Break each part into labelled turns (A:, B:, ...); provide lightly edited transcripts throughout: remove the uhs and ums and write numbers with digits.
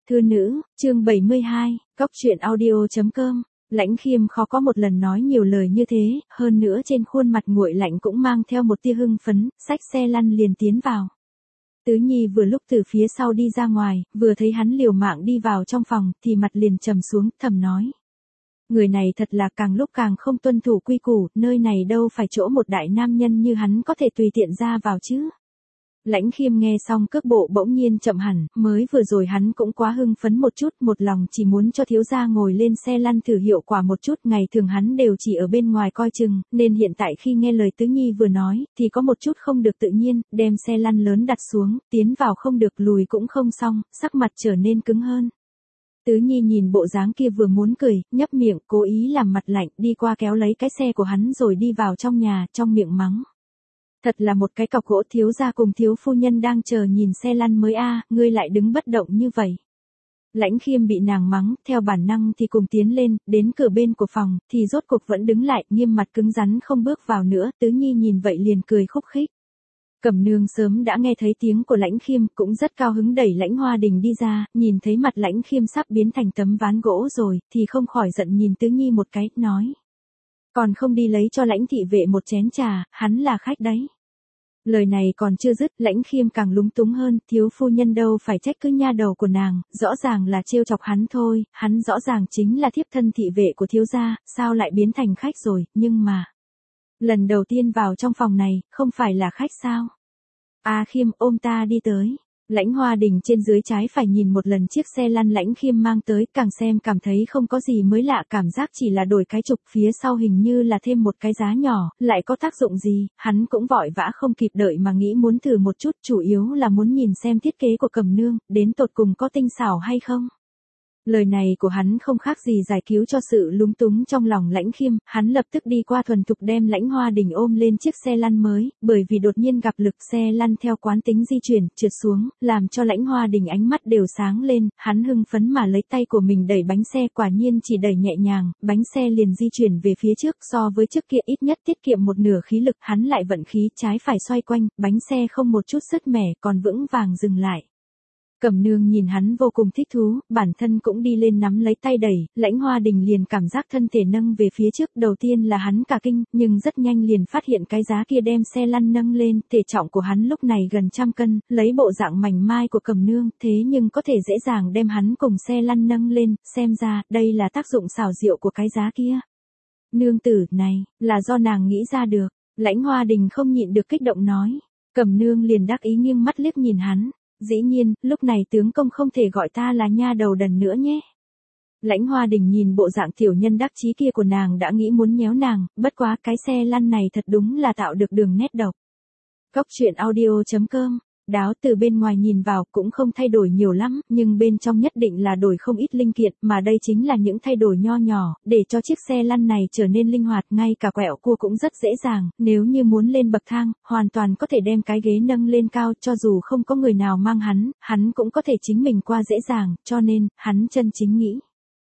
A: Thư nữ, chương 72, Cóc truyện audio.com. Lãnh Khiêm khó có một lần nói nhiều lời như thế, hơn nữa trên khuôn mặt nguội lạnh cũng mang theo một tia hưng phấn, xách xe lăn liền tiến vào. Tứ Nhi vừa lúc từ phía sau đi ra ngoài, vừa thấy hắn liều mạng đi vào trong phòng, thì mặt liền trầm xuống, thầm nói. Người này thật là càng lúc càng không tuân thủ quy củ, nơi này đâu phải chỗ một đại nam nhân như hắn có thể tùy tiện ra vào chứ. Lãnh Khiêm nghe xong cước bộ bỗng nhiên chậm hẳn, mới vừa rồi hắn cũng quá hưng phấn một chút, một lòng chỉ muốn cho thiếu gia ngồi lên xe lăn thử hiệu quả một chút, ngày thường hắn đều chỉ ở bên ngoài coi chừng, nên hiện tại khi nghe lời Tứ Nhi vừa nói, thì có một chút không được tự nhiên, đem xe lăn lớn đặt xuống, tiến vào không được lùi cũng không xong, sắc mặt trở nên cứng hơn. Tứ Nhi nhìn bộ dáng kia vừa muốn cười, nhấp miệng, cố ý làm mặt lạnh, đi qua kéo lấy cái xe của hắn rồi đi vào trong nhà, trong miệng mắng. Thật là một cái cọc gỗ, thiếu gia cùng thiếu phu nhân đang chờ nhìn xe lăn mới a, ngươi lại đứng bất động như vậy. Lãnh Khiêm bị nàng mắng, theo bản năng thì cùng tiến lên, đến cửa bên của phòng, thì rốt cuộc vẫn đứng lại, nghiêm mặt cứng rắn không bước vào nữa, Tứ Nhi nhìn vậy liền cười khúc khích. Cẩm Nương sớm đã nghe thấy tiếng của Lãnh Khiêm, cũng rất cao hứng đẩy Lãnh Hoa Đình đi ra, nhìn thấy mặt Lãnh Khiêm sắp biến thành tấm ván gỗ rồi, thì không khỏi giận nhìn Tứ Nhi một cái, nói. Còn không đi lấy cho Lãnh thị vệ một chén trà, hắn là khách đấy. Lời này còn chưa dứt, Lãnh Khiêm càng lúng túng hơn, thiếu phu nhân đâu phải trách cứ nha đầu của nàng, rõ ràng là trêu chọc hắn thôi, hắn rõ ràng chính là thiếp thân thị vệ của thiếu gia, sao lại biến thành khách rồi, nhưng mà. Lần đầu tiên vào trong phòng này, không phải là khách sao? Khiêm ôm ta đi tới. Lãnh Hoa Đình trên dưới trái phải nhìn một lần chiếc xe lăn Lãnh Khiêm mang tới, càng xem cảm thấy không có gì mới lạ, cảm giác chỉ là đổi cái trục, phía sau hình như là thêm một cái giá nhỏ, lại có tác dụng gì, hắn cũng vội vã không kịp đợi mà nghĩ muốn thử một chút, chủ yếu là muốn nhìn xem thiết kế của Cẩm Nương, đến tột cùng có tinh xảo hay không. Lời này của hắn không khác gì giải cứu cho sự lúng túng trong lòng Lãnh Khiêm, hắn lập tức đi qua thuần thục đem Lãnh Hoa Đình ôm lên chiếc xe lăn mới, bởi vì đột nhiên gặp lực xe lăn theo quán tính di chuyển, trượt xuống, làm cho Lãnh Hoa Đình ánh mắt đều sáng lên, hắn hưng phấn mà lấy tay của mình đẩy bánh xe, quả nhiên chỉ đẩy nhẹ nhàng, bánh xe liền di chuyển về phía trước, so với trước kia ít nhất tiết kiệm một nửa khí lực, hắn lại vận khí trái phải xoay quanh, bánh xe không một chút sứt mẻ, còn vững vàng dừng lại. Cẩm Nương nhìn hắn vô cùng thích thú, bản thân cũng đi lên nắm lấy tay đẩy, Lãnh Hoa Đình liền cảm giác thân thể nâng về phía trước, đầu tiên là hắn cả kinh, nhưng rất nhanh liền phát hiện cái giá kia đem xe lăn nâng lên, thể trọng của hắn lúc này gần 100 cân, lấy bộ dạng mảnh mai của Cẩm Nương, thế nhưng có thể dễ dàng đem hắn cùng xe lăn nâng lên, xem ra, đây là tác dụng xảo diệu của cái giá kia. Nương tử này, là do nàng nghĩ ra được, Lãnh Hoa Đình không nhịn được kích động nói, Cẩm Nương liền đắc ý nghiêng mắt liếc nhìn hắn. Dĩ nhiên, lúc này tướng công không thể gọi ta là nha đầu đần nữa nhé. Lãnh Hoa Đình nhìn bộ dạng tiểu nhân đắc chí kia của nàng đã nghĩ muốn nhéo nàng, bất quá cái xe lăn này thật đúng là tạo được đường nét độc. Cóc truyện audio.com. Đáo từ bên ngoài nhìn vào cũng không thay đổi nhiều lắm, nhưng bên trong nhất định là đổi không ít linh kiện, mà đây chính là những thay đổi nho nhỏ, để cho chiếc xe lăn này trở nên linh hoạt, ngay cả quẹo cua cũng rất dễ dàng, nếu như muốn lên bậc thang, hoàn toàn có thể đem cái ghế nâng lên cao, cho dù không có người nào mang hắn cũng có thể chính mình qua dễ dàng, cho nên, hắn chân chính nghĩ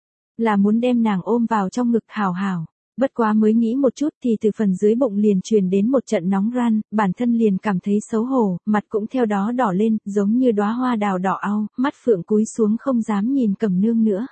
A: là muốn đem nàng ôm vào trong ngực hào hào. Bất quá mới nghĩ một chút thì từ phần dưới bụng liền truyền đến một trận nóng ran, bản thân liền cảm thấy xấu hổ, mặt cũng theo đó đỏ lên, giống như đóa hoa đào đỏ au, mắt phượng cúi xuống không dám nhìn Cẩm Nương nữa.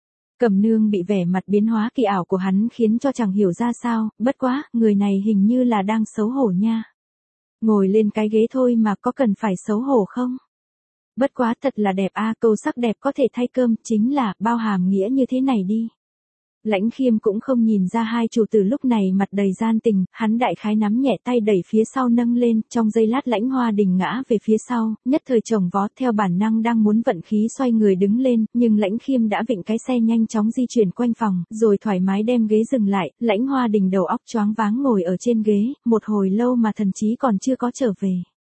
A: Cẩm Nương bị vẻ mặt biến hóa kỳ ảo của hắn khiến cho chẳng hiểu ra sao, bất quá, người này hình như là đang xấu hổ nha. Ngồi lên cái ghế thôi mà có cần phải xấu hổ không? Bất quá thật là đẹp câu sắc đẹp có thể thay cơm, chính là, bao hàm nghĩa như thế này đi. Lãnh Khiêm cũng không nhìn ra hai chủ tử lúc này mặt đầy gian tình, hắn đại khái nắm nhẹ tay đẩy phía sau nâng lên, trong giây lát Lãnh Hoa Đình ngã về phía sau, nhất thời chồng vó theo bản năng đang muốn vận khí xoay người đứng lên, nhưng Lãnh Khiêm đã vịnh cái xe nhanh chóng di chuyển quanh phòng, rồi thoải mái đem ghế dừng lại, Lãnh Hoa Đình đầu óc choáng váng ngồi ở trên ghế, một hồi lâu mà thần trí còn chưa có trở về.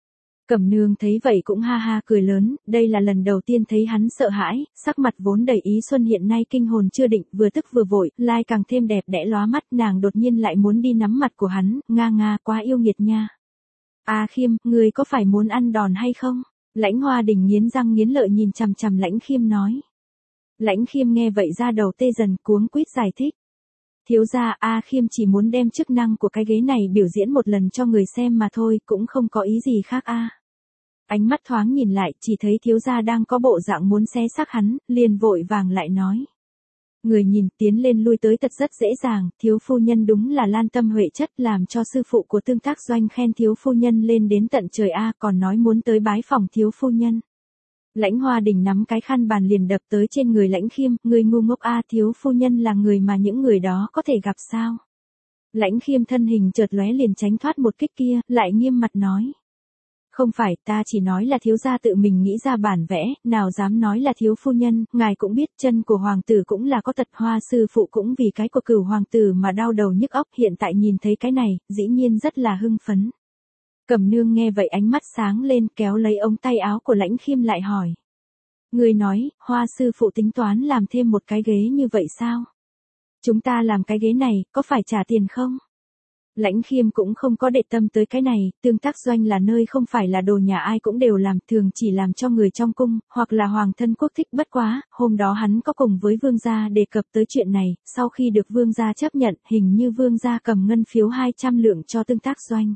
A: Cẩm Nương thấy vậy cũng ha ha cười lớn, đây là lần đầu tiên thấy hắn sợ hãi, sắc mặt vốn đầy ý xuân hiện nay kinh hồn chưa định, vừa tức vừa vội, lai càng thêm đẹp đẽ lóa mắt, nàng đột nhiên lại muốn đi nắm mặt của hắn, nga quá yêu nghiệt nha. Khiêm, người có phải muốn ăn đòn hay không? Lãnh Hoa Đình nghiến răng nghiến lợi nhìn chằm chằm Lãnh Khiêm nói. Lãnh Khiêm nghe vậy ra đầu tê dần, cuống quýt giải thích. Thiếu gia, Khiêm chỉ muốn đem chức năng của cái ghế này biểu diễn một lần cho người xem mà thôi, cũng không có ý gì khác Ánh mắt thoáng nhìn lại, chỉ thấy thiếu gia đang có bộ dạng muốn xé xác hắn, liền vội vàng lại nói. Người nhìn tiến lên lui tới thật rất dễ dàng, thiếu phu nhân đúng là lan tâm huệ chất, làm cho sư phụ của Tương Tác Doanh khen thiếu phu nhân lên đến tận trời a, còn nói muốn tới bái phòng thiếu phu nhân. Lãnh Hoa Đình nắm cái khăn bàn liền đập tới trên người Lãnh Khiêm, người ngu ngốc a, thiếu phu nhân là người mà những người đó có thể gặp sao? Lãnh Khiêm thân hình chợt lóe liền tránh thoát một kích kia, lại nghiêm mặt nói. Không phải, ta chỉ nói là thiếu gia tự mình nghĩ ra bản vẽ, nào dám nói là thiếu phu nhân, ngài cũng biết chân của hoàng tử cũng là có tật, Hoa sư phụ cũng vì cái của cửu hoàng tử mà đau đầu nhức óc, hiện tại nhìn thấy cái này, dĩ nhiên rất là hưng phấn. Cẩm Nương nghe vậy ánh mắt sáng lên, kéo lấy ống tay áo của Lãnh Khiêm lại hỏi. Người nói, Hoa sư phụ tính toán làm thêm một cái ghế như vậy sao? Chúng ta làm cái ghế này, có phải trả tiền không? Lãnh Khiêm cũng không có để tâm tới cái này, Tương Tác Doanh là nơi không phải là đồ nhà ai cũng đều làm, thường chỉ làm cho người trong cung, hoặc là hoàng thân quốc thích, bất quá, hôm đó hắn có cùng với vương gia đề cập tới chuyện này, sau khi được vương gia chấp nhận, hình như vương gia cầm ngân phiếu 200 lượng cho Tương Tác Doanh.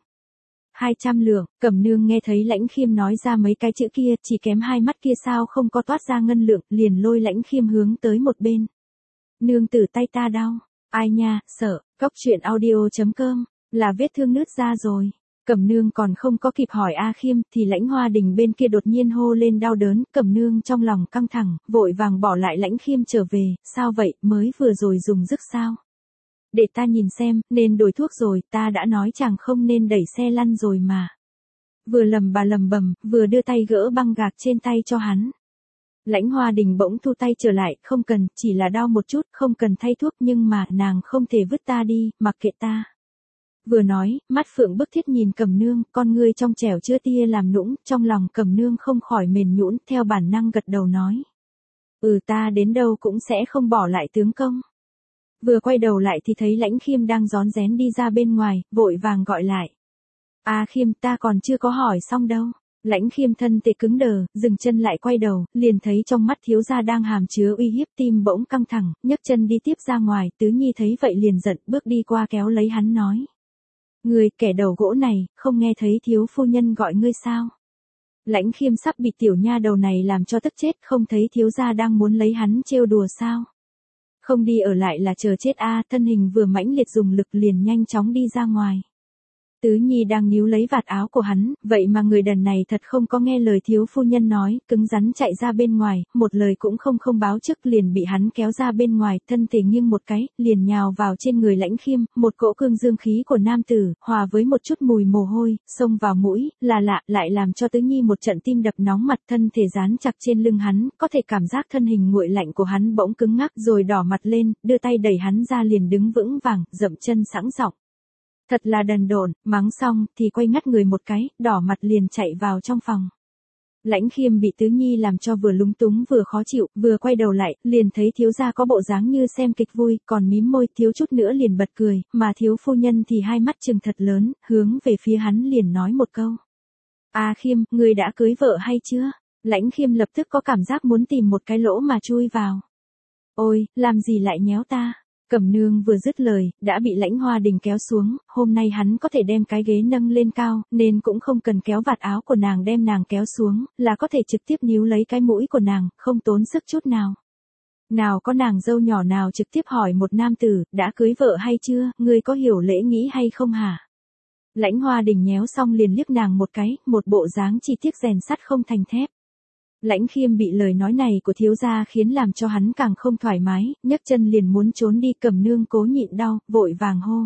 A: 200 lượng, Cẩm Nương nghe thấy Lãnh Khiêm nói ra mấy cái chữ kia, chỉ kém hai mắt kia sao không có toát ra ngân lượng, liền lôi Lãnh Khiêm hướng tới một bên. Nương tử tay ta đau. Ai nha, sợ, cóc truyện audio.com, là vết thương nứt ra rồi. Cẩm Nương còn không có kịp hỏi A Khiêm, thì Lãnh Hoa Đình bên kia đột nhiên hô lên đau đớn, Cẩm Nương trong lòng căng thẳng, vội vàng bỏ lại Lãnh Khiêm trở về, sao vậy, mới vừa rồi dùng dứt sao? Để ta nhìn xem, nên đổi thuốc rồi, ta đã nói chàng không nên đẩy xe lăn rồi mà. Vừa lầm bầm, vừa đưa tay gỡ băng gạc trên tay cho hắn. Lãnh Hoa Đình bỗng thu tay trở lại, không cần, chỉ là đau một chút, không cần thay thuốc, nhưng mà nàng không thể vứt ta đi, mặc kệ ta. Vừa nói, mắt phượng bức thiết nhìn Cẩm Nương, con ngươi trong trẻo chưa tia làm nũng, trong lòng Cẩm Nương không khỏi mềm nhũn, theo bản năng gật đầu nói. Ta đến đâu cũng sẽ không bỏ lại tướng công. Vừa quay đầu lại thì thấy Lãnh Khiêm đang rón rén đi ra bên ngoài, vội vàng gọi lại. A Khiêm, ta còn chưa có hỏi xong đâu. Lãnh Khiêm thân thể cứng đờ, dừng chân lại quay đầu, liền thấy trong mắt thiếu gia đang hàm chứa uy hiếp, tim bỗng căng thẳng, nhấc chân đi tiếp ra ngoài, Tứ Nhi thấy vậy liền giận, bước đi qua kéo lấy hắn nói. Người, kẻ đầu gỗ này, không nghe thấy thiếu phu nhân gọi ngươi sao? Lãnh Khiêm sắp bị tiểu nha đầu này làm cho tức chết, không thấy thiếu gia đang muốn lấy hắn trêu đùa sao? Không đi ở lại là chờ chết a, thân hình vừa mãnh liệt dùng lực liền nhanh chóng đi ra ngoài. Tứ Nhi đang níu lấy vạt áo của hắn, vậy mà người đàn này thật không có nghe lời thiếu phu nhân nói, cứng rắn chạy ra bên ngoài, một lời cũng không báo trước, liền bị hắn kéo ra bên ngoài, thân thể nghiêng một cái, liền nhào vào trên người Lãnh Khiêm, một cỗ cương dương khí của nam tử, hòa với một chút mùi mồ hôi, xông vào mũi, là lạ, lại làm cho Tứ Nhi một trận tim đập nóng mặt, thân thể dán chặt trên lưng hắn, có thể cảm giác thân hình nguội lạnh của hắn bỗng cứng ngắc rồi đỏ mặt lên, đưa tay đẩy hắn ra liền đứng vững vàng, dậm chân sẵn giọng. Thật là đần độn, mắng xong thì quay ngắt người một cái, đỏ mặt liền chạy vào trong phòng. Lãnh Khiêm bị Tứ Nhi làm cho vừa lúng túng vừa khó chịu, vừa quay đầu lại, liền thấy thiếu gia có bộ dáng như xem kịch vui, còn mím môi, thiếu chút nữa liền bật cười, mà thiếu phu nhân thì hai mắt trừng thật lớn, hướng về phía hắn liền nói một câu. A Khiêm, người đã cưới vợ hay chưa? Lãnh Khiêm lập tức có cảm giác muốn tìm một cái lỗ mà chui vào. Ôi, làm gì lại nhéo ta? Cẩm Nương vừa dứt lời, đã bị Lãnh Hoa Đình kéo xuống, hôm nay hắn có thể đem cái ghế nâng lên cao, nên cũng không cần kéo vạt áo của nàng đem nàng kéo xuống, là có thể trực tiếp níu lấy cái mũi của nàng, không tốn sức chút nào. Nào có nàng dâu nhỏ nào trực tiếp hỏi một nam tử, đã cưới vợ hay chưa, ngươi có hiểu lễ nghĩ hay không hả? Lãnh Hoa Đình nhéo xong liền liếc nàng một cái, một bộ dáng chi tiết rèn sắt không thành thép. Lãnh Khiêm bị lời nói này của thiếu gia khiến làm cho hắn càng không thoải mái, nhấc chân liền muốn trốn đi, Cẩm Nương cố nhịn đau, vội vàng hô.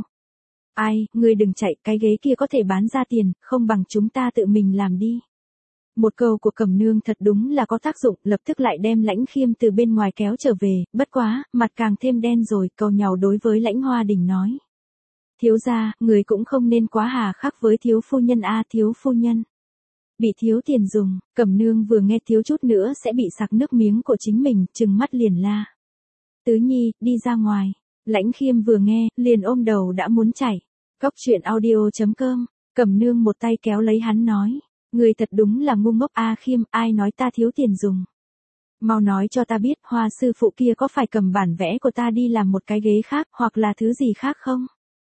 A: Ai, ngươi đừng chạy, cái ghế kia có thể bán ra tiền, không bằng chúng ta tự mình làm đi. Một câu của Cẩm Nương thật đúng là có tác dụng, lập tức lại đem Lãnh Khiêm từ bên ngoài kéo trở về, bất quá, mặt càng thêm đen rồi, cầu nhàu đối với Lãnh Hoa Đình nói. Thiếu gia, người cũng không nên quá hà khắc với thiếu phu nhân a, thiếu phu nhân. Bị thiếu tiền dùng, Cẩm Nương vừa nghe thiếu chút nữa sẽ bị sặc nước miếng của chính mình, trừng mắt liền la. Tứ Nhi, đi ra ngoài. Lãnh Khiêm vừa nghe, liền ôm đầu đã muốn chảy. Cóc truyện audio.com, Cẩm Nương một tay kéo lấy hắn nói. Người thật đúng là ngu ngốc a Khiêm, ai nói ta thiếu tiền dùng. Mau nói cho ta biết, Hoa sư phụ kia có phải cầm bản vẽ của ta đi làm một cái ghế khác, hoặc là thứ gì khác không?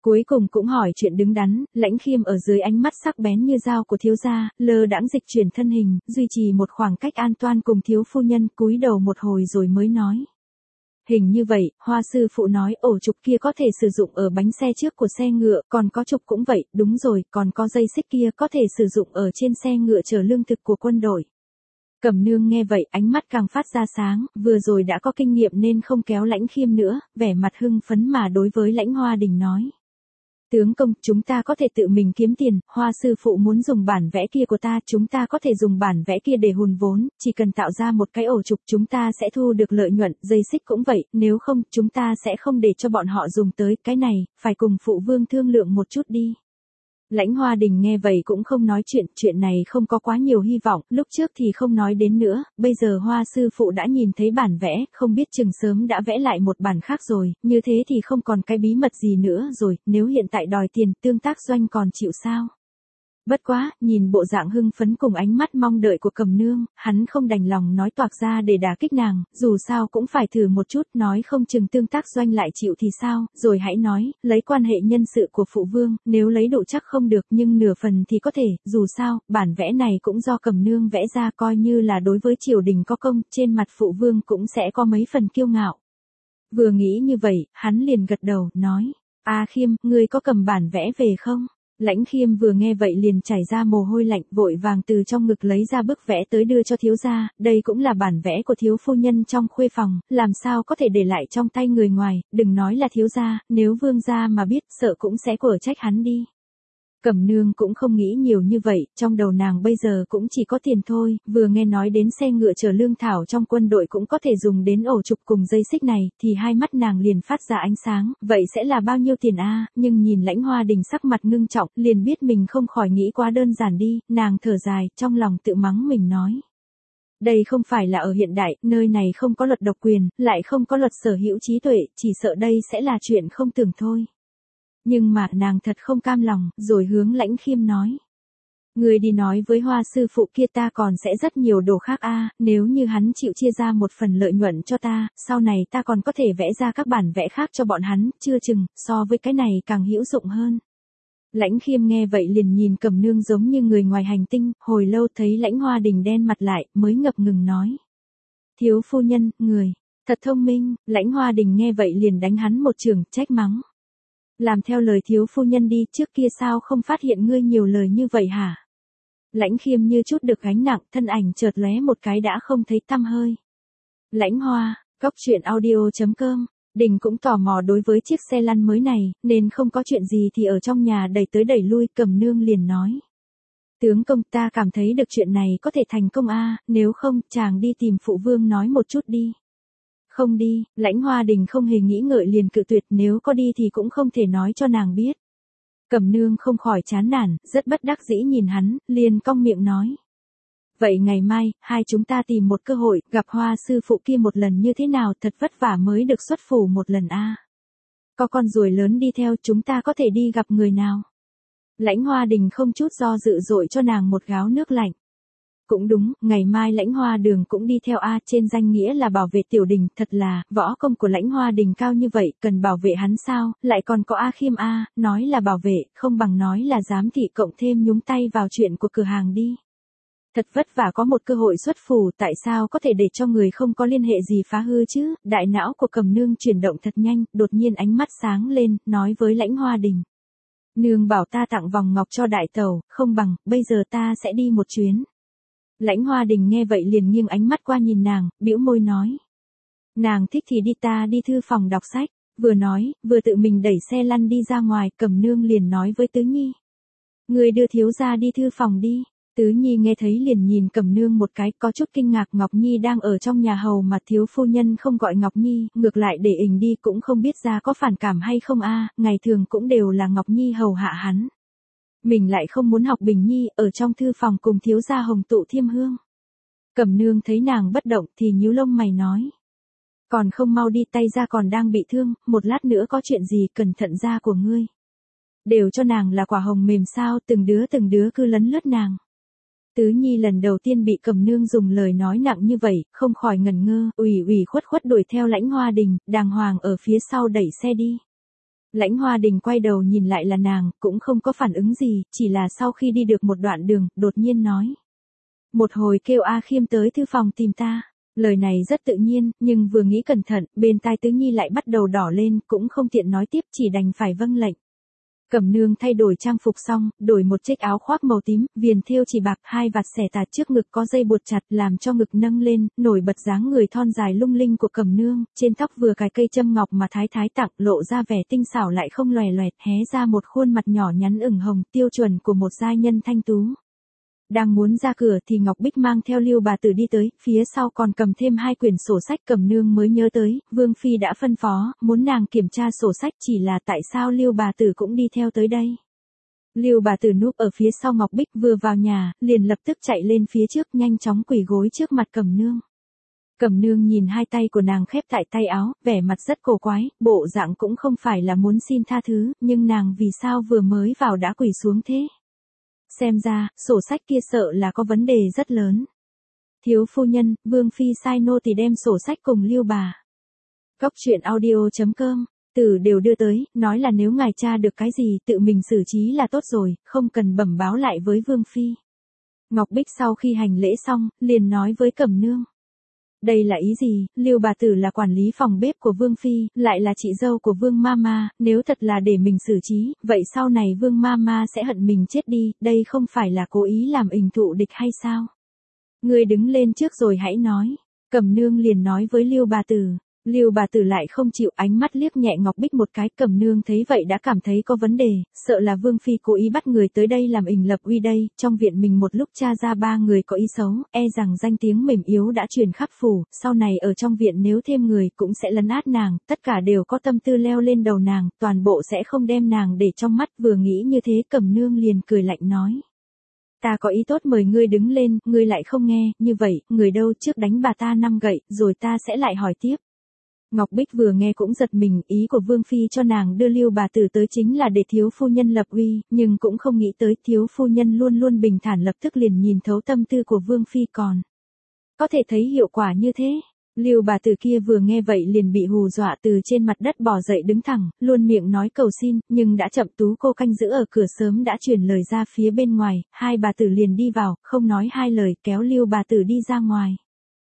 A: Cuối cùng cũng hỏi chuyện đứng đắn, Lãnh Khiêm ở dưới ánh mắt sắc bén như dao của thiếu gia, lơ đãng dịch chuyển thân hình, duy trì một khoảng cách an toàn cùng thiếu phu nhân, cúi đầu một hồi rồi mới nói. Hình như vậy, Hoa sư phụ nói ổ trục kia có thể sử dụng ở bánh xe trước của xe ngựa, còn có trục cũng vậy, đúng rồi, còn có dây xích kia có thể sử dụng ở trên xe ngựa chở lương thực của quân đội. Cẩm Nương nghe vậy, ánh mắt càng phát ra sáng, vừa rồi đã có kinh nghiệm nên không kéo Lãnh Khiêm nữa, vẻ mặt hưng phấn mà đối với Lãnh Hoa Đình nói. Tướng công, chúng ta có thể tự mình kiếm tiền, Hoa sư phụ muốn dùng bản vẽ kia của ta, chúng ta có thể dùng bản vẽ kia để hùn vốn, chỉ cần tạo ra một cái ổ trục chúng ta sẽ thu được lợi nhuận, dây xích cũng vậy, nếu không, chúng ta sẽ không để cho bọn họ dùng tới, cái này, phải cùng phụ vương thương lượng một chút đi. Lãnh Hoa Đình nghe vậy cũng không nói chuyện này không có quá nhiều hy vọng, lúc trước thì không nói đến nữa, bây giờ Hoa sư phụ đã nhìn thấy bản vẽ, không biết chừng sớm đã vẽ lại một bản khác rồi, như thế thì không còn cái bí mật gì nữa rồi, nếu hiện tại đòi tiền, tương tác doanh còn chịu sao? Bất quá, nhìn bộ dạng hưng phấn cùng ánh mắt mong đợi của Cẩm Nương, hắn không đành lòng nói toạc ra để đả kích nàng, dù sao cũng phải thử một chút, nói không chừng tương tác doanh lại chịu thì sao, rồi hãy nói, lấy quan hệ nhân sự của phụ vương, nếu lấy đủ chắc không được nhưng nửa phần thì có thể, dù sao, bản vẽ này cũng do Cẩm Nương vẽ ra coi như là đối với triều đình có công, trên mặt phụ vương cũng sẽ có mấy phần kiêu ngạo. Vừa nghĩ như vậy, hắn liền gật đầu, nói, A Khiêm, ngươi có cầm bản vẽ về không? Lãnh Khiêm vừa nghe vậy liền chảy ra mồ hôi lạnh, vội vàng từ trong ngực lấy ra bức vẽ tới đưa cho thiếu gia, đây cũng là bản vẽ của thiếu phu nhân trong khuê phòng, làm sao có thể để lại trong tay người ngoài, đừng nói là thiếu gia, nếu vương gia mà biết, sợ cũng sẽ quở trách hắn đi. Cẩm Nương cũng không nghĩ nhiều như vậy, trong đầu nàng bây giờ cũng chỉ có tiền thôi, vừa nghe nói đến xe ngựa chở lương thảo trong quân đội cũng có thể dùng đến ổ trục cùng dây xích này, thì hai mắt nàng liền phát ra ánh sáng, vậy sẽ là bao nhiêu tiền a? Nhưng nhìn Lãnh Hoa Đình sắc mặt ngưng trọng, liền biết mình không khỏi nghĩ quá đơn giản đi, nàng thở dài, trong lòng tự mắng mình nói. Đây không phải là ở hiện đại, nơi này không có luật độc quyền, lại không có luật sở hữu trí tuệ, chỉ sợ đây sẽ là chuyện không tưởng thôi. Nhưng mà nàng thật không cam lòng, rồi hướng Lãnh Khiêm nói. Người đi nói với Hoa sư phụ kia ta còn sẽ rất nhiều đồ khác a, nếu như hắn chịu chia ra một phần lợi nhuận cho ta, sau này ta còn có thể vẽ ra các bản vẽ khác cho bọn hắn, chưa chừng, so với cái này càng hữu dụng hơn. Lãnh Khiêm nghe vậy liền nhìn Cẩm Nương giống như người ngoài hành tinh, hồi lâu thấy Lãnh Hoa Đình đen mặt lại, mới ngập ngừng nói. Thiếu phu nhân, người, thật thông minh, Lãnh Hoa Đình nghe vậy liền đánh hắn một chưởng, trách mắng. Làm theo lời thiếu phu nhân đi, trước kia sao không phát hiện ngươi nhiều lời như vậy hả? Lãnh Khiêm như chút được gánh nặng, thân ảnh chợt lóe một cái đã không thấy tăm hơi. Lãnh Hoa, coctruyện.audio.com, Đình cũng tò mò đối với chiếc xe lăn mới này, nên không có chuyện gì thì ở trong nhà đẩy tới đẩy lui, Cẩm Nương liền nói. Tướng công, ta cảm thấy được chuyện này có thể thành công a, nếu không, chàng đi tìm phụ vương nói một chút đi. Không đi, Lãnh Hoa Đình không hề nghĩ ngợi liền cự tuyệt, nếu có đi thì cũng không thể nói cho nàng biết. Cẩm Nương không khỏi chán nản, rất bất đắc dĩ nhìn hắn, liền cong miệng nói. Vậy ngày mai, hai chúng ta tìm một cơ hội, gặp Hoa sư phụ kia một lần như thế nào, thật vất vả mới được xuất phủ một lần a. Có con ruồi lớn đi theo, chúng ta có thể đi gặp người nào? Lãnh Hoa Đình không chút do dự dội cho nàng một gáo nước lạnh. Cũng đúng, ngày mai Lãnh Hoa Đường cũng đi theo a, trên danh nghĩa là bảo vệ tiểu đình, thật là, võ công của Lãnh Hoa Đình cao như vậy, cần bảo vệ hắn sao, lại còn có A Khiêm a, nói là bảo vệ, không bằng nói là giám thị cộng thêm nhúng tay vào chuyện của cửa hàng đi. Thật vất vả có một cơ hội xuất phủ, tại sao có thể để cho người không có liên hệ gì phá hư chứ, đại não của Cẩm Nương chuyển động thật nhanh, đột nhiên ánh mắt sáng lên, nói với Lãnh Hoa Đình. Nương bảo ta tặng vòng ngọc cho đại tẩu, không bằng, bây giờ ta sẽ đi một chuyến. Lãnh Hoa Đình nghe vậy liền nghiêng ánh mắt qua nhìn nàng, bĩu môi nói. Nàng thích thì đi, ta đi thư phòng đọc sách, vừa nói, vừa tự mình đẩy xe lăn đi ra ngoài, Cẩm Nương liền nói với Tứ Nhi. Người đưa thiếu gia đi thư phòng đi. Tứ Nhi nghe thấy liền nhìn Cẩm Nương một cái, có chút kinh ngạc, Ngọc Nhi đang ở trong nhà hầu mà thiếu phu nhân không gọi Ngọc Nhi, ngược lại để ình đi, cũng không biết ra có phản cảm hay không a, ngày thường cũng đều là Ngọc Nhi hầu hạ hắn. Mình lại không muốn học Bình Nhi, ở trong thư phòng cùng thiếu gia hồng tụ thiêm hương. Cẩm Nương thấy nàng bất động thì nhíu lông mày nói. Còn không mau đi, tay ra còn đang bị thương, một lát nữa có chuyện gì cẩn thận da của ngươi. Đều cho nàng là quả hồng mềm sao, từng đứa cứ lấn lướt nàng. Tứ Nhi lần đầu tiên bị Cẩm Nương dùng lời nói nặng như vậy, không khỏi ngẩn ngơ, ủy khuất đuổi theo Lãnh Hoa Đình, đàng hoàng ở phía sau đẩy xe đi. Lãnh Hoa Đình quay đầu nhìn lại là nàng, cũng không có phản ứng gì, chỉ là sau khi đi được một đoạn đường, đột nhiên nói. Một hồi kêu A Khiêm tới thư phòng tìm ta. Lời này rất tự nhiên, nhưng vừa nghĩ cẩn thận, bên tai Tứ Nhi lại bắt đầu đỏ lên, cũng không tiện nói tiếp, chỉ đành phải vâng lệnh. Cẩm Nương thay đổi trang phục xong, đổi một chiếc áo khoác màu tím, viền thêu chỉ bạc, hai vạt xẻ tà trước ngực có dây buộc chặt làm cho ngực nâng lên, nổi bật dáng người thon dài lung linh của Cẩm Nương, trên tóc vừa cài cây châm ngọc mà thái thái tặng, lộ ra vẻ tinh xảo lại không lòe loẹt, hé ra một khuôn mặt nhỏ nhắn ửng hồng, tiêu chuẩn của một giai nhân thanh tú. Đang muốn ra cửa thì Ngọc Bích mang theo Lưu bà tử đi tới, phía sau còn cầm thêm 2 quyển sổ sách. Cẩm Nương mới nhớ tới, Vương Phi đã phân phó, muốn nàng kiểm tra sổ sách, chỉ là tại sao Lưu bà tử cũng đi theo tới đây. Lưu bà tử núp ở phía sau Ngọc Bích vừa vào nhà, liền lập tức chạy lên phía trước nhanh chóng quỳ gối trước mặt Cẩm Nương. Cẩm Nương nhìn hai tay của nàng khép tại tay áo, vẻ mặt rất cổ quái, bộ dạng cũng không phải là muốn xin tha thứ, nhưng nàng vì sao vừa mới vào đã quỳ xuống thế? Xem ra, sổ sách kia sợ là có vấn đề rất lớn. Thiếu phu nhân, Vương Phi sai nô tỳ đem sổ sách cùng Lưu bà. Cóc truyện audio.com, Tử đều đưa tới, nói là nếu ngài tra được cái gì tự mình xử trí là tốt rồi, không cần bẩm báo lại với Vương Phi. Ngọc Bích sau khi hành lễ xong, liền nói với Cẩm Nương. Đây là ý gì, Lưu bà tử là quản lý phòng bếp của Vương Phi, lại là chị dâu của Vương Mama, nếu thật là để mình xử trí, vậy sau này Vương Mama sẽ hận mình chết đi, đây không phải là cố ý làm ình thụ địch hay sao? Ngươi đứng lên trước rồi hãy nói. Cẩm Nương liền nói với Lưu bà tử. Lưu bà tử lại không chịu, ánh mắt liếc nhẹ Ngọc Bích một cái. Cẩm Nương thấy vậy đã cảm thấy có vấn đề, sợ là Vương Phi cố ý bắt người tới đây làm ình lập uy đây. Trong viện mình một lúc tra ra 3 người có ý xấu, e rằng danh tiếng mềm yếu đã truyền khắp phủ, sau này ở trong viện nếu thêm người cũng sẽ lấn át nàng, tất cả đều có tâm tư leo lên đầu nàng, toàn bộ sẽ không đem nàng để trong mắt. Vừa nghĩ như thế Cẩm Nương liền cười lạnh nói. Ta có ý tốt mời ngươi đứng lên, ngươi lại không nghe, như vậy, người đâu trước đánh bà ta 5 gậy, rồi ta sẽ lại hỏi tiếp. Ngọc Bích vừa nghe cũng giật mình, ý của Vương Phi cho nàng đưa Lưu bà tử tới chính là để thiếu phu nhân lập uy, nhưng cũng không nghĩ tới thiếu phu nhân luôn luôn bình thản lập tức liền nhìn thấu tâm tư của Vương Phi còn. Có thể thấy hiệu quả như thế. Lưu bà tử kia vừa nghe vậy liền bị hù dọa từ trên mặt đất bò dậy đứng thẳng, luôn miệng nói cầu xin, nhưng đã chậm. Tú cô canh giữ ở cửa sớm đã truyền lời ra phía bên ngoài, hai bà tử liền đi vào, không nói hai lời kéo Lưu bà tử đi ra ngoài.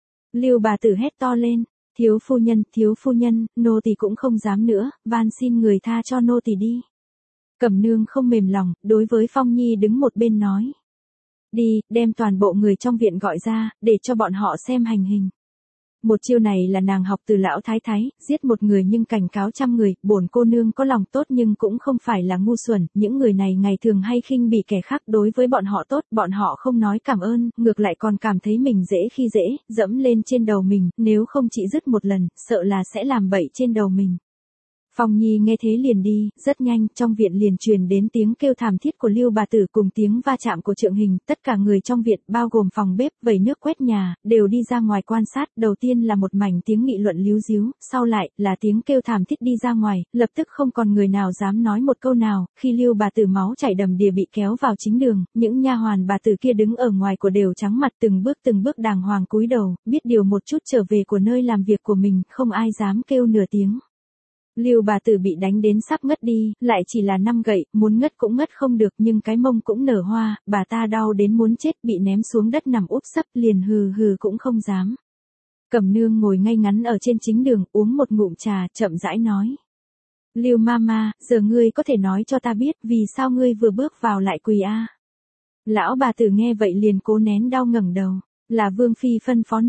A: Lưu bà tử hét to lên, thiếu phu nhân, nô tỳ cũng không dám nữa, van xin người tha cho nô tỳ đi. Cẩm Nương không mềm lòng, đối với Phong Nhi đứng một bên nói. Đi, đem toàn bộ người trong viện gọi ra, để cho bọn họ xem hành hình. Một chiêu này là nàng học từ lão thái thái, giết một người nhưng cảnh cáo 100 người, bổn cô nương có lòng tốt nhưng cũng không phải là ngu xuẩn, những người này ngày thường hay khinh bỉ kẻ khác, đối với bọn họ tốt, bọn họ không nói cảm ơn, ngược lại còn cảm thấy mình dễ khi dễ, dẫm lên trên đầu mình, nếu không chỉ dứt một lần, sợ là sẽ làm bậy trên đầu mình. Phong Nhi nghe thế liền đi, rất nhanh, trong viện liền truyền đến tiếng kêu thảm thiết của Lưu bà tử cùng tiếng va chạm của Trượng Hình, tất cả người trong viện, bao gồm phòng bếp, vẩy nước quét nhà, đều đi ra ngoài quan sát, đầu tiên là một mảnh tiếng nghị luận líu ríu, sau lại, là tiếng kêu thảm thiết đi ra ngoài, lập tức không còn người nào dám nói một câu nào, khi Lưu bà tử máu chảy đầm đìa bị kéo vào chính đường, những nha hoàn bà tử kia đứng ở ngoài của đều trắng mặt từng bước đàng hoàng cúi đầu, biết điều một chút trở về của nơi làm việc của mình, không ai dám kêu nửa tiếng. Lưu bà tử bị đánh đến sắp ngất đi, lại chỉ là 5 gậy, muốn ngất cũng ngất không được nhưng cái mông cũng nở hoa, bà ta đau đến muốn chết bị ném xuống đất nằm úp sấp liền hừ hừ cũng không dám. Cẩm Nương ngồi ngay ngắn ở trên chính đường uống một ngụm trà chậm rãi nói. Lưu Mama, giờ ngươi có thể nói cho ta biết vì sao ngươi vừa bước vào lại quỳ a? Lão bà tử nghe vậy liền cố nén đau ngẩng đầu, là Vương Phi phân phó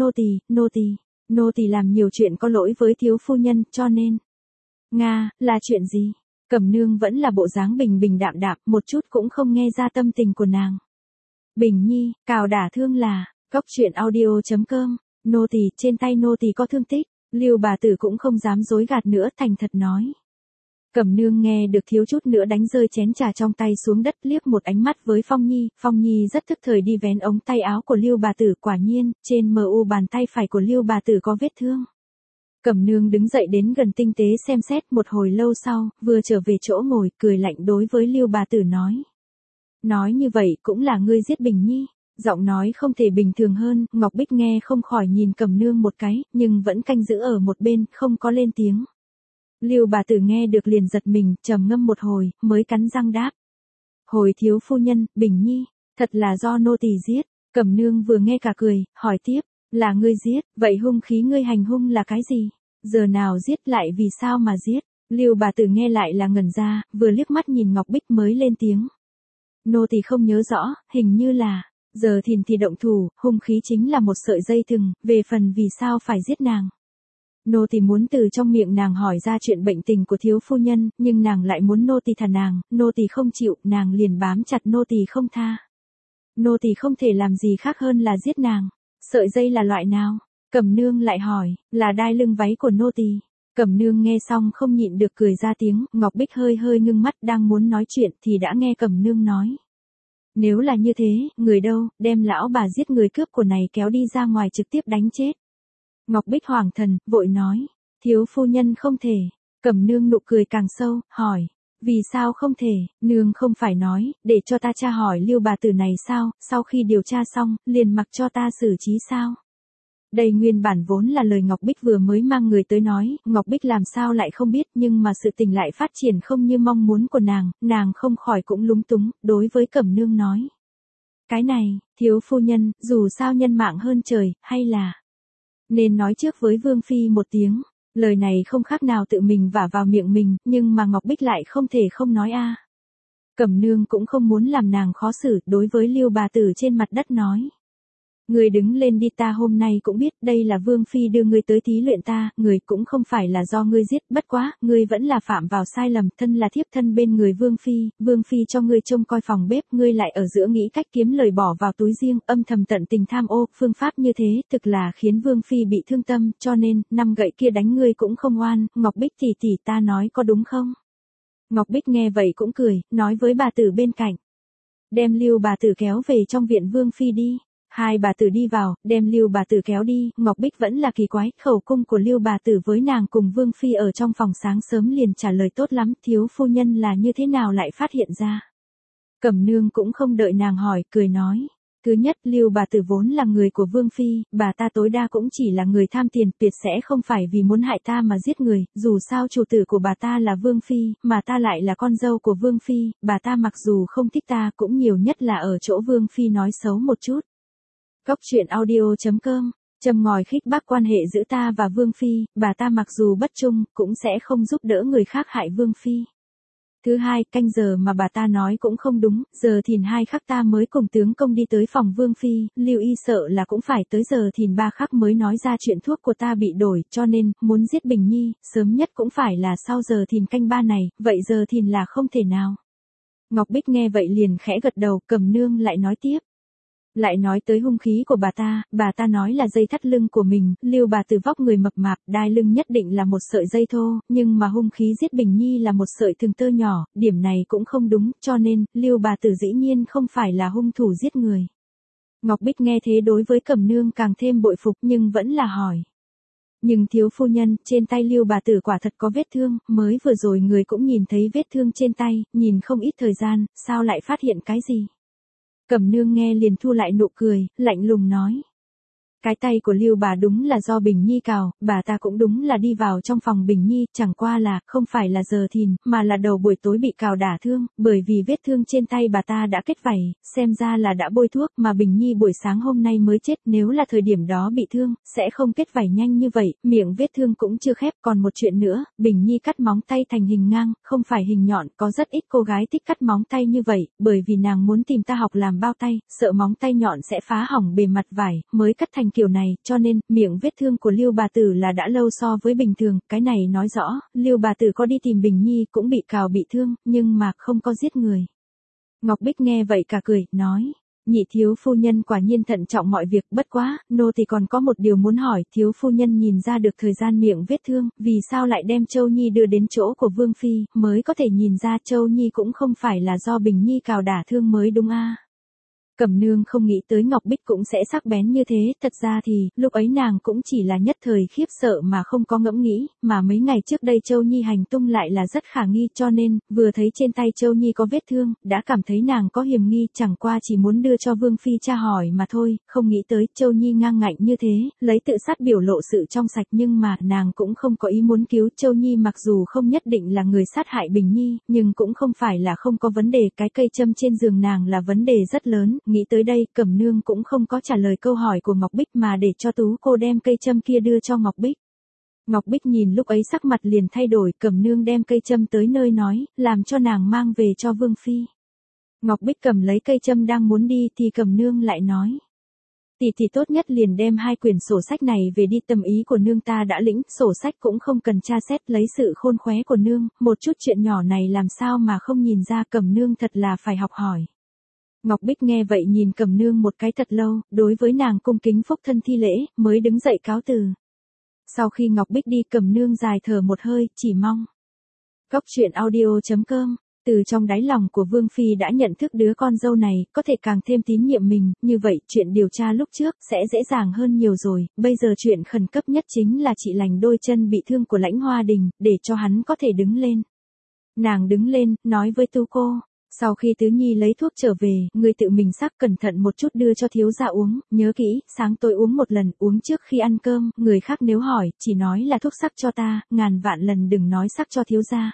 A: nô tỳ làm nhiều chuyện có lỗi với thiếu phu nhân cho nên. Nga, là chuyện gì? Cẩm Nương vẫn là bộ dáng bình bình đạm đạm, một chút cũng không nghe ra tâm tình của nàng. Bình Nhi, cào đả thương là, cóc truyện audio.com, nô tỳ, trên tay nô tỳ có thương tích, Lưu bà tử cũng không dám dối gạt nữa, thành thật nói. Cẩm Nương nghe được thiếu chút nữa đánh rơi chén trà trong tay xuống đất, liếc một ánh mắt với Phong Nhi rất thức thời đi vén ống tay áo của Lưu bà tử, quả nhiên, trên mu bàn tay phải của Lưu bà tử có vết thương. Cẩm Nương đứng dậy đến gần tinh tế xem xét, một hồi lâu sau, vừa trở về chỗ ngồi, cười lạnh đối với Lưu bà tử nói. Nói như vậy cũng là ngươi giết Bình Nhi, giọng nói không thể bình thường hơn, Ngọc Bích nghe không khỏi nhìn Cẩm Nương một cái, nhưng vẫn canh giữ ở một bên, không có lên tiếng. Lưu bà tử nghe được liền giật mình, trầm ngâm một hồi, mới cắn răng đáp. Hồi thiếu phu nhân, Bình Nhi, thật là do nô tỳ giết. Cẩm nương vừa nghe cả cười, hỏi tiếp, là ngươi giết, vậy hung khí ngươi hành hung là cái gì? Giờ nào giết lại vì sao mà giết? Lưu bà tử nghe lại là ngẩn ra, vừa liếc mắt nhìn Ngọc Bích mới lên tiếng. Nô tỳ không nhớ rõ, hình như là, giờ thìn thì động thủ, hung khí chính là một sợi dây thừng, về phần vì sao phải giết nàng. Nô tỳ muốn từ trong miệng nàng hỏi ra chuyện bệnh tình của thiếu phu nhân, nhưng nàng lại muốn nô tỳ thả nàng, nô tỳ không chịu, nàng liền bám chặt nô tỳ không tha. Nô tỳ không thể làm gì khác hơn là giết nàng. Sợi dây là loại nào? Cẩm nương lại hỏi, là đai lưng váy của nô tỳ. Cẩm nương nghe xong không nhịn được cười ra tiếng, Ngọc Bích hơi hơi ngưng mắt đang muốn nói chuyện thì đã nghe Cẩm nương nói. Nếu là như thế, người đâu, đem lão bà giết người cướp của này kéo đi ra ngoài trực tiếp đánh chết. Ngọc Bích hoảng thần, vội nói, thiếu phu nhân không thể. Cẩm nương nụ cười càng sâu, hỏi, vì sao không thể, nương không phải nói, để cho ta tra hỏi Lưu bà tử này sao, sau khi điều tra xong, liền mặc cho ta xử trí sao. Đây nguyên bản vốn là lời Ngọc Bích vừa mới mang người tới nói, Ngọc Bích làm sao lại không biết, nhưng mà sự tình lại phát triển không như mong muốn của nàng không khỏi cũng lúng túng, đối với Cẩm nương nói. Cái này, thiếu phu nhân, dù sao nhân mạng hơn trời, hay là nên nói trước với Vương Phi một tiếng. Lời này không khác nào tự mình vả vào miệng mình, nhưng mà Ngọc Bích lại không thể không nói a. Cẩm nương cũng không muốn làm nàng khó xử, đối với Lưu bà tử trên mặt đất nói. Người đứng lên đi, ta hôm nay cũng biết đây là Vương Phi đưa ngươi tới thí luyện ta, người cũng không phải là do ngươi giết, bất quá, ngươi vẫn là phạm vào sai lầm, thân là thiếp thân bên người Vương Phi cho ngươi trông coi phòng bếp, ngươi lại ở giữa nghĩ cách kiếm lời bỏ vào túi riêng, âm thầm tận tình tham ô, phương pháp như thế, thực là khiến Vương Phi bị thương tâm, cho nên, năm gậy kia đánh ngươi cũng không oan, Ngọc Bích tỷ tỷ ta nói có đúng không? Ngọc Bích nghe vậy cũng cười, nói với bà tử bên cạnh. Đem Lưu bà tử kéo về trong viện Vương Phi đi. Hai bà tử đi vào, đem Lưu bà tử kéo đi, Ngọc Bích vẫn là kỳ quái, khẩu cung của Lưu bà tử với nàng cùng Vương Phi ở trong phòng sáng sớm liền trả lời tốt lắm, thiếu phu nhân là như thế nào lại phát hiện ra. Cẩm nương cũng không đợi nàng hỏi, cười nói. Thứ nhất, Lưu bà tử vốn là người của Vương Phi, bà ta tối đa cũng chỉ là người tham tiền, tuyệt sẽ không phải vì muốn hại ta mà giết người, dù sao chủ tử của bà ta là Vương Phi, mà ta lại là con dâu của Vương Phi, bà ta mặc dù không thích ta cũng nhiều nhất là ở chỗ Vương Phi nói xấu một chút. Cóc truyện audio.com, châm ngòi khích bác quan hệ giữa ta và Vương Phi, bà ta mặc dù bất trung, cũng sẽ không giúp đỡ người khác hại Vương Phi. Thứ hai, canh giờ mà bà ta nói cũng không đúng, giờ thìn 2 khắc ta mới cùng tướng công đi tới phòng Vương Phi, Lưu Y sợ là cũng phải tới giờ thìn 3 khắc mới nói ra chuyện thuốc của ta bị đổi, cho nên, muốn giết Bình Nhi, sớm nhất cũng phải là sau giờ thìn canh 3 này, vậy giờ thìn là không thể nào. Ngọc Bích nghe vậy liền khẽ gật đầu, Cẩm nương lại nói tiếp. Lại nói tới hung khí của bà ta nói là dây thắt lưng của mình, Lưu bà tử vóc người mập mạp, đai lưng nhất định là một sợi dây thô, nhưng mà hung khí giết Bình Nhi là một sợi thừng tơ nhỏ, điểm này cũng không đúng, cho nên, Lưu bà tử dĩ nhiên không phải là hung thủ giết người. Ngọc Bích nghe thế đối với Cẩm nương càng thêm bội phục nhưng vẫn là hỏi. Nhưng thiếu phu nhân, trên tay Lưu bà tử quả thật có vết thương, mới vừa rồi người cũng nhìn thấy vết thương trên tay, nhìn không ít thời gian, sao lại phát hiện cái gì? Cẩm nương nghe liền thu lại nụ cười, lạnh lùng nói. Cái tay của Lưu bà đúng là do Bình Nhi cào, bà ta cũng đúng là đi vào trong phòng Bình Nhi, chẳng qua là, không phải là giờ thìn, mà là đầu buổi tối bị cào đả thương, bởi vì vết thương trên tay bà ta đã kết vảy, xem ra là đã bôi thuốc, mà Bình Nhi buổi sáng hôm nay mới chết, nếu là thời điểm đó bị thương, sẽ không kết vảy nhanh như vậy, miệng vết thương cũng chưa khép, còn một chuyện nữa, Bình Nhi cắt móng tay thành hình ngang, không phải hình nhọn, có rất ít cô gái thích cắt móng tay như vậy, bởi vì nàng muốn tìm ta học làm bao tay, sợ móng tay nhọn sẽ phá hỏng bề mặt vải, mới cắt thành kiểu này, cho nên, miệng vết thương của Lưu bà tử là đã lâu so với bình thường, cái này nói rõ, Lưu bà tử có đi tìm Bình Nhi cũng bị cào bị thương, nhưng mà không có giết người. Ngọc Bích nghe vậy cả cười, nói, nhị thiếu phu nhân quả nhiên thận trọng mọi việc, bất quá, nô thì còn có một điều muốn hỏi, thiếu phu nhân nhìn ra được thời gian miệng vết thương, vì sao lại đem Châu Nhi đưa đến chỗ của Vương Phi, mới có thể nhìn ra Châu Nhi cũng không phải là do Bình Nhi cào đả thương mới đúng a. Cẩm Nương không nghĩ tới Ngọc Bích cũng sẽ sắc bén như thế, thật ra thì, lúc ấy nàng cũng chỉ là nhất thời khiếp sợ mà không có ngẫm nghĩ, mà mấy ngày trước đây Châu Nhi hành tung lại là rất khả nghi cho nên, vừa thấy trên tay Châu Nhi có vết thương, đã cảm thấy nàng có hiểm nghi, chẳng qua chỉ muốn đưa cho Vương Phi tra hỏi mà thôi, không nghĩ tới Châu Nhi ngang ngạnh như thế, lấy tự sát biểu lộ sự trong sạch nhưng mà nàng cũng không có ý muốn cứu Châu Nhi mặc dù không nhất định là người sát hại Bình Nhi, nhưng cũng không phải là không có vấn đề, cái cây châm trên giường nàng là vấn đề rất lớn, nghĩ tới đây, Cẩm Nương cũng không có trả lời câu hỏi của Ngọc Bích mà để cho Tú cô đem cây châm kia đưa cho Ngọc Bích. Ngọc Bích nhìn lúc ấy sắc mặt liền thay đổi, Cẩm Nương đem cây châm tới nơi nói, làm cho nàng mang về cho Vương Phi. Ngọc Bích cầm lấy cây châm đang muốn đi thì Cẩm Nương lại nói. Tỷ tốt nhất liền đem 2 quyển sổ sách này về đi, tâm ý của nương ta đã lĩnh, sổ sách cũng không cần tra xét, lấy sự khôn khéo của nương, một chút chuyện nhỏ này làm sao mà không nhìn ra, Cẩm Nương thật là phải học hỏi. Ngọc Bích nghe vậy nhìn Cẩm Nương một cái thật lâu, đối với nàng cung kính phúc thân thi lễ, mới đứng dậy cáo từ. Sau khi Ngọc Bích đi, Cẩm Nương dài thở một hơi, chỉ mong. Góc truyện audio.com, từ trong đáy lòng của Vương Phi đã nhận thức đứa con dâu này, có thể càng thêm tín nhiệm mình, như vậy chuyện điều tra lúc trước sẽ dễ dàng hơn nhiều rồi, bây giờ chuyện khẩn cấp nhất chính là chị lành đôi chân bị thương của Lãnh Hoa Đình, để cho hắn có thể đứng lên. Nàng đứng lên, nói với Tú cô. Sau khi Tứ Nhi lấy thuốc trở về, ngươi tự mình sắc cẩn thận một chút đưa cho thiếu gia uống, nhớ kỹ, sáng tối uống một lần, uống trước khi ăn cơm, người khác nếu hỏi, chỉ nói là thuốc sắc cho ta, ngàn vạn lần đừng nói sắc cho thiếu gia.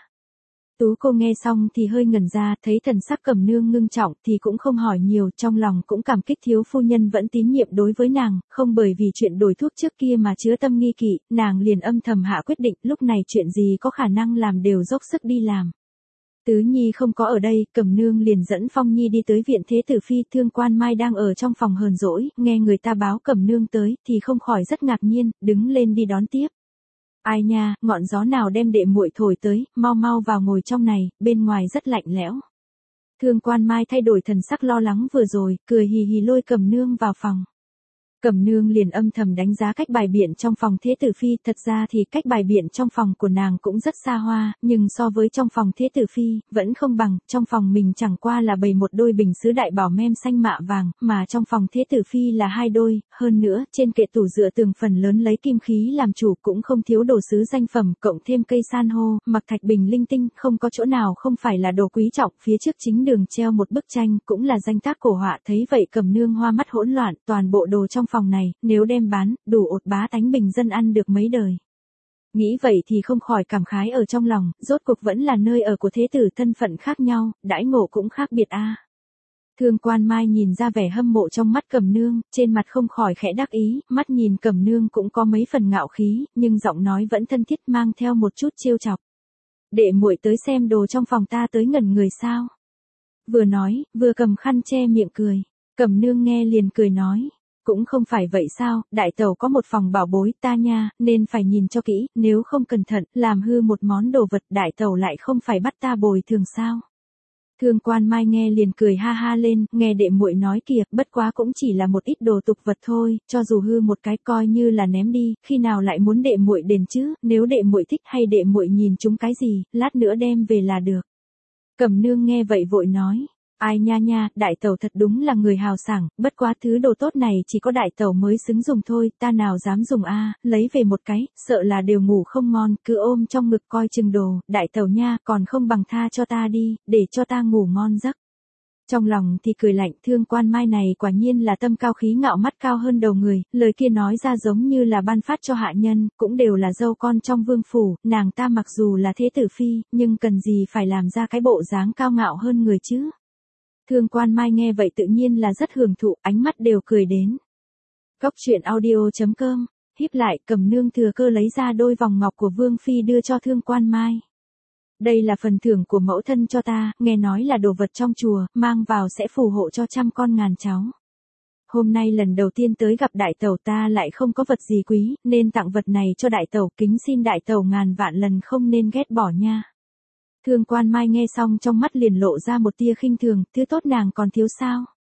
A: Tú cô nghe xong thì hơi ngẩn ra, thấy thần sắc Cẩm Nương ngưng trọng thì cũng không hỏi nhiều, trong lòng cũng cảm kích thiếu phu nhân vẫn tín nhiệm đối với nàng, không bởi vì chuyện đổi thuốc trước kia mà chứa tâm nghi kỵ, nàng liền âm thầm hạ quyết định, lúc này chuyện gì có khả năng làm đều dốc sức đi làm. Tứ Nhi không có ở đây, Cẩm Nương liền dẫn Phong Nhi đi tới viện Thế Tử Phi, Thương Quan Mai đang ở trong phòng hờn dỗi, nghe người ta báo Cẩm Nương tới, thì không khỏi rất ngạc nhiên, đứng lên đi đón tiếp. Ai nha, ngọn gió nào đem đệ muội thổi tới, mau mau vào ngồi trong này, bên ngoài rất lạnh lẽo. Thương Quan Mai thay đổi thần sắc lo lắng vừa rồi, cười hì hì lôi Cẩm Nương vào phòng. Cẩm Nương liền âm thầm đánh giá cách bài biện trong phòng Thế Tử Phi, thật ra thì cách bài biện trong phòng của nàng cũng rất xa hoa, nhưng so với trong phòng Thế Tử Phi, vẫn không bằng, trong phòng mình chẳng qua là bày một đôi bình sứ đại bảo mem xanh mạ vàng, mà trong phòng Thế Tử Phi là 2 đôi, hơn nữa, trên kệ tủ dựa tường phần lớn lấy kim khí làm chủ cũng không thiếu đồ sứ danh phẩm, cộng thêm cây san hô, mặc thạch bình linh tinh, không có chỗ nào không phải là đồ quý trọng, phía trước chính đường treo một bức tranh, cũng là danh tác cổ họa, thấy vậy Cẩm Nương hoa mắt hỗn loạn, toàn bộ đồ trong phòng này, nếu đem bán, đủ ột bá tánh bình dân ăn được mấy đời. Nghĩ vậy thì không khỏi cảm khái ở trong lòng, rốt cuộc vẫn là nơi ở của thế tử, thân phận khác nhau, đãi ngộ cũng khác biệt a. Thương Quan Mai nhìn ra vẻ hâm mộ trong mắt Cẩm Nương, trên mặt không khỏi khẽ đắc ý, mắt nhìn Cẩm Nương cũng có mấy phần ngạo khí, nhưng giọng nói vẫn thân thiết mang theo một chút trêu chọc. Đệ muội tới xem đồ trong phòng ta tới ngẩn người sao? Vừa nói, vừa cầm khăn che miệng cười. Cẩm Nương nghe liền cười nói. Cũng không phải vậy sao, đại tẩu có một phòng bảo bối ta nha, nên phải nhìn cho kỹ, nếu không cẩn thận, làm hư một món đồ vật đại tẩu lại không phải bắt ta bồi thường sao. Thương Quan Mai nghe liền cười ha ha lên, nghe đệ muội nói kìa, bất quá cũng chỉ là một ít đồ tục vật thôi, cho dù hư một cái coi như là ném đi, khi nào lại muốn đệ muội đền chứ, nếu đệ muội thích hay đệ muội nhìn chúng cái gì, lát nữa đem về là được. Cẩm Nương nghe vậy vội nói. Ai nha nha, đại tẩu thật đúng là người hào sảng, bất quá thứ đồ tốt này chỉ có đại tẩu mới xứng dùng thôi, ta nào dám dùng a, lấy về một cái, sợ là đều ngủ không ngon, cứ ôm trong ngực coi chừng đồ, đại tẩu nha, còn không bằng tha cho ta đi, để cho ta ngủ ngon giấc. Trong lòng thì cười lạnh, Thương Quan Mai này quả nhiên là tâm cao khí ngạo, mắt cao hơn đầu người, lời kia nói ra giống như là ban phát cho hạ nhân, cũng đều là dâu con trong vương phủ, nàng ta mặc dù là thế tử phi, nhưng cần gì phải làm ra cái bộ dáng cao ngạo hơn người chứ. Thương Quan Mai nghe vậy tự nhiên là rất hưởng thụ, ánh mắt đều cười đến. Góc truyện audio.com, híp lại, Cẩm Nương thừa cơ lấy ra đôi vòng ngọc của Vương Phi đưa cho Thương Quan Mai. Đây là phần thưởng của mẫu thân cho ta, nghe nói là đồ vật trong chùa, mang vào sẽ phù hộ cho 100 con ngàn cháu. Hôm nay lần đầu tiên tới gặp đại tẩu ta lại không có vật gì quý, nên tặng vật này cho đại tẩu, kính xin đại tẩu ngàn vạn lần không nên ghét bỏ nha. Thương Quan Mai nghe xong trong mắt liền lộ ra một tia khinh thường, thứ tốt nàng còn thiếu sao?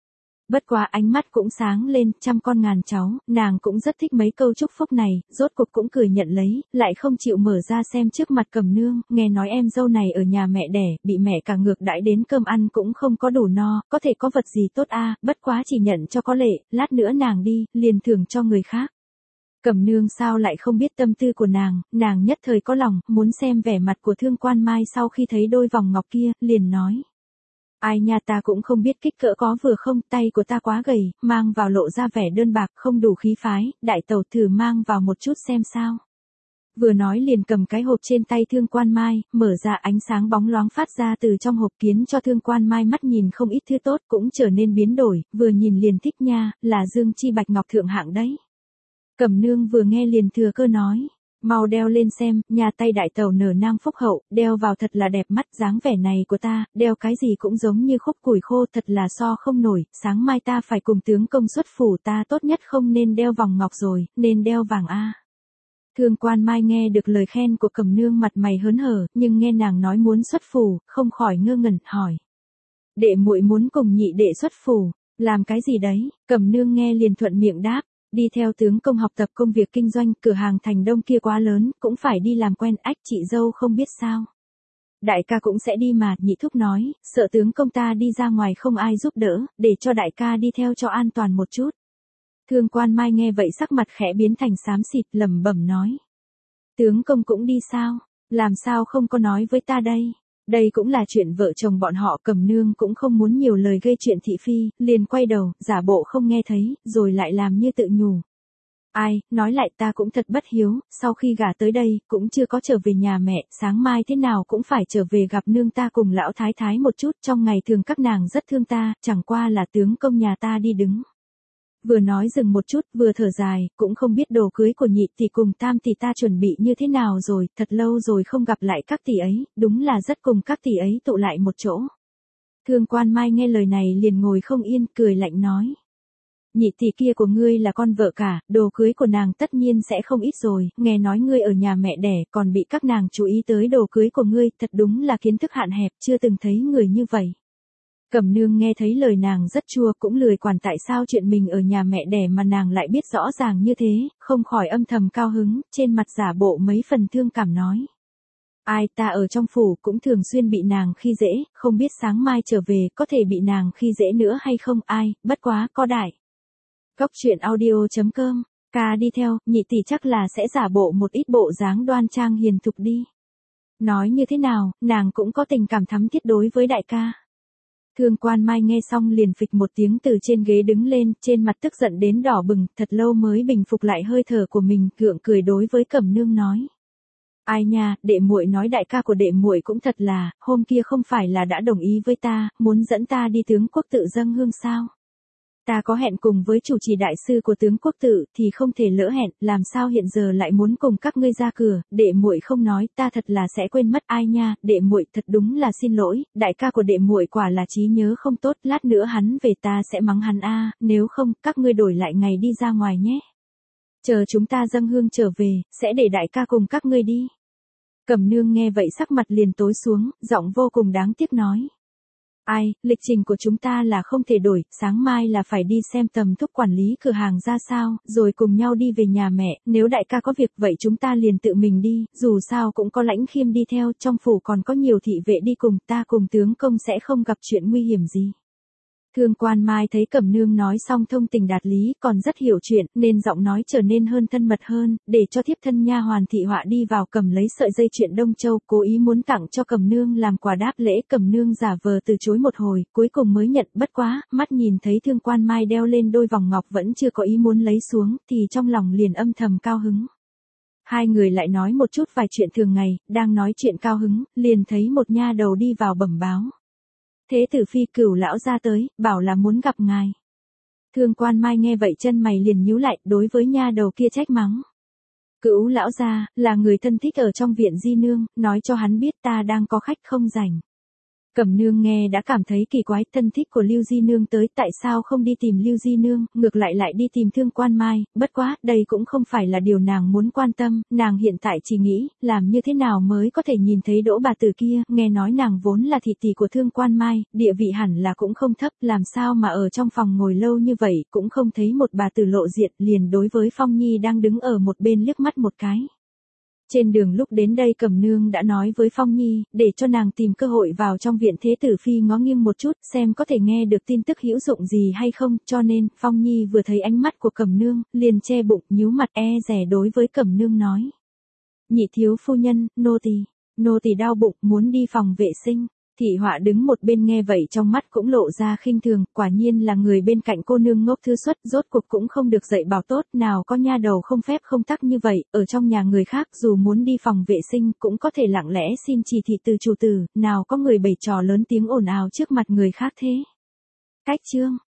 A: Bất quá ánh mắt cũng sáng lên, trăm con ngàn cháu, nàng cũng rất thích mấy câu chúc phúc này, rốt cuộc cũng cười nhận lấy, lại không chịu mở ra xem trước mặt Cẩm Nương, nghe nói em dâu này ở nhà mẹ đẻ, bị mẹ cả ngược đãi đến cơm ăn cũng không có đủ no, có thể có vật gì tốt a, bất quá chỉ nhận cho có lệ, lát nữa nàng đi, liền thưởng cho người khác. Cẩm Nương sao lại không biết tâm tư của nàng nhất thời có lòng, muốn xem vẻ mặt của Thương Quan Mai sau khi thấy đôi vòng ngọc kia, liền nói. Ai nha, ta cũng không biết kích cỡ có vừa không, tay của ta quá gầy, mang vào lộ ra vẻ đơn bạc, không đủ khí phái, đại tẩu thử mang vào một chút xem sao. Vừa nói liền cầm cái hộp trên tay Thương Quan Mai, mở ra, ánh sáng bóng loáng phát ra từ trong hộp kiến cho Thương Quan Mai mắt nhìn không ít thứ tốt cũng trở nên biến đổi, vừa nhìn liền thích nha, là dương chi bạch ngọc thượng hạng đấy. Cẩm Nương vừa nghe liền thừa cơ nói. Mau đeo lên xem, nhà tay đại tẩu nở nang phúc hậu, đeo vào thật là đẹp mắt, dáng vẻ này của ta, đeo cái gì cũng giống như khúc củi khô, thật là so không nổi, sáng mai ta phải cùng tướng công xuất phủ, ta tốt nhất không nên đeo vòng ngọc rồi, nên đeo vàng a. Thương Quan Mai nghe được lời khen của Cẩm Nương mặt mày hớn hở, nhưng nghe nàng nói muốn xuất phủ, không khỏi ngơ ngẩn, hỏi. Đệ muội muốn cùng nhị đệ xuất phủ, làm cái gì đấy? Cẩm Nương nghe liền thuận miệng đáp. Đi theo tướng công học tập công việc kinh doanh, cửa hàng thành đông kia quá lớn, cũng phải đi làm quen, ách chị dâu không biết sao. Đại ca cũng sẽ đi mà, nhị thúc nói, sợ tướng công ta đi ra ngoài không ai giúp đỡ, để cho đại ca đi theo cho an toàn một chút. Thương Quan Mai nghe vậy sắc mặt khẽ biến thành xám xịt, lẩm bẩm nói. Tướng công cũng đi sao? Làm sao không có nói với ta đây? Đây cũng là chuyện vợ chồng bọn họ. Cẩm Nương cũng không muốn nhiều lời gây chuyện thị phi, liền quay đầu, giả bộ không nghe thấy, rồi lại làm như tự nhủ. Ai, nói lại ta cũng thật bất hiếu, sau khi gả tới đây, cũng chưa có trở về nhà mẹ, sáng mai thế nào cũng phải trở về gặp nương ta cùng lão thái thái một chút, trong ngày thường các nàng rất thương ta, chẳng qua là tướng công nhà ta đi đứng. Vừa nói dừng một chút, vừa thở dài, cũng không biết đồ cưới của nhị tỷ cùng tam tỷ ta chuẩn bị như thế nào rồi, thật lâu rồi không gặp lại các tỷ ấy, đúng là rất cùng các tỷ ấy tụ lại một chỗ. Thương Quan Mai nghe lời này liền ngồi không yên, cười lạnh nói. Nhị tỷ kia của ngươi là con vợ cả, đồ cưới của nàng tất nhiên sẽ không ít rồi, nghe nói ngươi ở nhà mẹ đẻ còn bị các nàng chú ý tới đồ cưới của ngươi, thật đúng là kiến thức hạn hẹp, chưa từng thấy người như vậy. Cẩm Nương nghe thấy lời nàng rất chua, cũng lười quản tại sao chuyện mình ở nhà mẹ đẻ mà nàng lại biết rõ ràng như thế, không khỏi âm thầm cao hứng, trên mặt giả bộ mấy phần thương cảm nói. Ai, ta ở trong phủ cũng thường xuyên bị nàng khi dễ, không biết sáng mai trở về có thể bị nàng khi dễ nữa hay không, ai, bất quá, có đại. Góc truyện audio.com, ca đi theo, nhị tỷ chắc là sẽ giả bộ một ít bộ dáng đoan trang hiền thục đi. Nói như thế nào, nàng cũng có tình cảm thắm thiết đối với đại ca. Thương Quan Mai nghe xong liền phịch một tiếng từ trên ghế đứng lên, trên mặt tức giận đến đỏ bừng, thật lâu mới bình phục lại hơi thở của mình, gượng cười đối với Cẩm Nương nói. Ai nha, đệ muội nói đại ca của đệ muội cũng thật là, hôm kia không phải là đã đồng ý với ta, muốn dẫn ta đi tướng quốc tự dâng hương sao? Ta có hẹn cùng với chủ trì đại sư của tướng quốc tự thì không thể lỡ hẹn, làm sao hiện giờ lại muốn cùng các ngươi ra cửa, đệ muội không nói, ta thật là sẽ quên mất. Ai nha, đệ muội thật đúng là xin lỗi, đại ca của đệ muội quả là trí nhớ không tốt, lát nữa hắn về ta sẽ mắng hắn a, nếu không, các ngươi đổi lại ngày đi ra ngoài nhé. Chờ chúng ta dâng hương trở về, sẽ để đại ca cùng các ngươi đi. Cẩm Nương nghe vậy sắc mặt liền tối xuống, giọng vô cùng đáng tiếc nói. Ai, lịch trình của chúng ta là không thể đổi, sáng mai là phải đi xem Tầm Thúc quản lý cửa hàng ra sao, rồi cùng nhau đi về nhà mẹ, nếu đại ca có việc vậy chúng ta liền tự mình đi, dù sao cũng có Lãnh Khiêm đi theo, trong phủ còn có nhiều thị vệ đi cùng, ta cùng tướng công sẽ không gặp chuyện nguy hiểm gì. Thương Quan Mai thấy Cẩm Nương nói xong thông tình đạt lý, còn rất hiểu chuyện, nên giọng nói trở nên hơn thân mật hơn, để cho thiếp thân nha hoàn thị họa đi vào cầm lấy sợi dây chuyền Đông Châu, cố ý muốn tặng cho Cẩm Nương làm quà đáp lễ. Cẩm Nương giả vờ từ chối một hồi, cuối cùng mới nhận, bất quá, mắt nhìn thấy Thương Quan Mai đeo lên đôi vòng ngọc vẫn chưa có ý muốn lấy xuống, thì trong lòng liền âm thầm cao hứng. Hai người lại nói một chút vài chuyện thường ngày, đang nói chuyện cao hứng, liền thấy một nha đầu đi vào bẩm báo. Thế tử phi Cửu lão ra tới, bảo là muốn gặp ngài. Thương Quan Mai nghe vậy chân mày liền nhíu lại, đối với nha đầu kia trách mắng. Cửu lão gia là người thân thích ở trong viện di nương, nói cho hắn biết ta đang có khách không rảnh. Cẩm Nương nghe đã cảm thấy kỳ quái, thân thích của Lưu Di Nương tới, tại sao không đi tìm Lưu Di Nương, ngược lại đi tìm Thương Quan Mai, bất quá, đây cũng không phải là điều nàng muốn quan tâm, nàng hiện tại chỉ nghĩ, làm như thế nào mới có thể nhìn thấy Đỗ bà tử kia, nghe nói nàng vốn là thị tỷ của Thương Quan Mai, địa vị hẳn là cũng không thấp, làm sao mà ở trong phòng ngồi lâu như vậy, cũng không thấy một bà tử lộ diện, liền đối với Phong Nhi đang đứng ở một bên liếc mắt một cái. Trên đường lúc đến đây Cẩm Nương đã nói với Phong Nhi, để cho nàng tìm cơ hội vào trong viện Thế Tử Phi ngó nghiêng một chút, xem có thể nghe được tin tức hữu dụng gì hay không, cho nên, Phong Nhi vừa thấy ánh mắt của Cẩm Nương, liền che bụng, nhíu mặt e dè đối với Cẩm Nương nói. Nhị thiếu phu nhân, nô tỳ đau bụng, muốn đi phòng vệ sinh. Thị họa đứng một bên nghe vậy trong mắt cũng lộ ra khinh thường, quả nhiên là người bên cạnh cô nương ngốc thư xuất, rốt cuộc cũng không được dạy bảo tốt, nào có nha đầu không phép không tắc như vậy, ở trong nhà người khác dù muốn đi phòng vệ sinh cũng có thể lặng lẽ xin chỉ thị từ chủ tử, nào có người bày trò lớn tiếng ồn ào trước mặt người khác thế. Cách chương